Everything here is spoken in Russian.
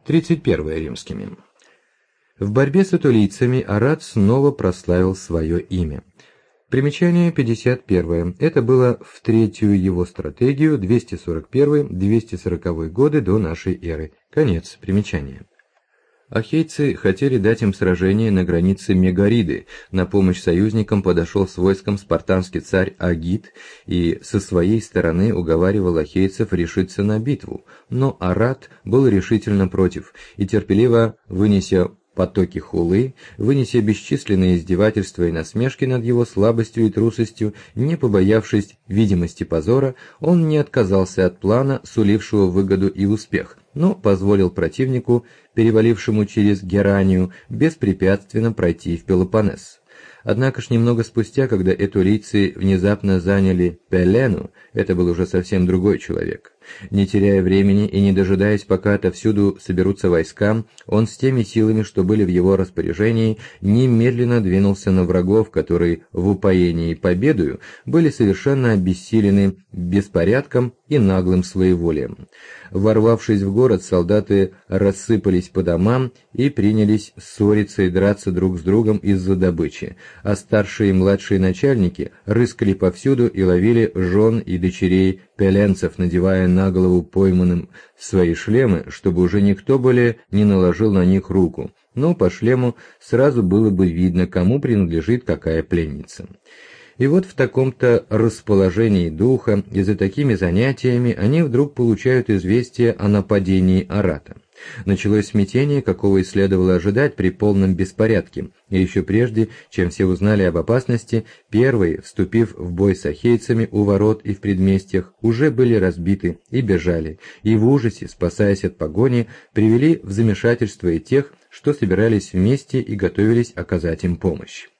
31 римскими. В борьбе с этулийцами Арат снова прославил свое имя. Примечание 51. Это было в третью его стратегию, 241-240 годы до нашей эры. Конец примечания. Ахейцы хотели дать им сражение на границе Мегариды. На помощь союзникам подошел с войском спартанский царь Агит и со своей стороны уговаривал ахейцев решиться на битву. Но Арат был решительно против и, терпеливо вынеся потоки хулы, вынеся бесчисленные издевательства и насмешки над его слабостью и трусостью, не побоявшись видимости позора, он не отказался от плана, сулившего выгоду и успех, но позволил противнику, перевалившему через Геранию, беспрепятственно пройти в Пелопоннес. Однако ж немного спустя, когда этулийцы внезапно заняли Пелену, это был уже совсем другой человек. Не теряя времени и не дожидаясь, пока отовсюду соберутся войска, он с теми силами, что были в его распоряжении, немедленно двинулся на врагов, которые в упоении победою были совершенно обессилены беспорядком и наглым своеволием. Ворвавшись в город, солдаты рассыпались по домам и принялись ссориться и драться друг с другом из-за добычи, а старшие и младшие начальники рыскали повсюду и ловили жен и дочерей пеленцев, надевая на голову пойманным свои шлемы, чтобы уже никто более не наложил на них руку, но по шлему сразу было бы видно, кому принадлежит какая пленница. И вот в таком-то расположении духа и за такими занятиями они вдруг получают известие о нападении Арата. Началось смятение, какого и следовало ожидать при полном беспорядке, и еще прежде, чем все узнали об опасности, первые, вступив в бой с ахейцами у ворот и в предместьях, уже были разбиты и бежали, и в ужасе, спасаясь от погони, привели в замешательство и тех, что собирались вместе и готовились оказать им помощь.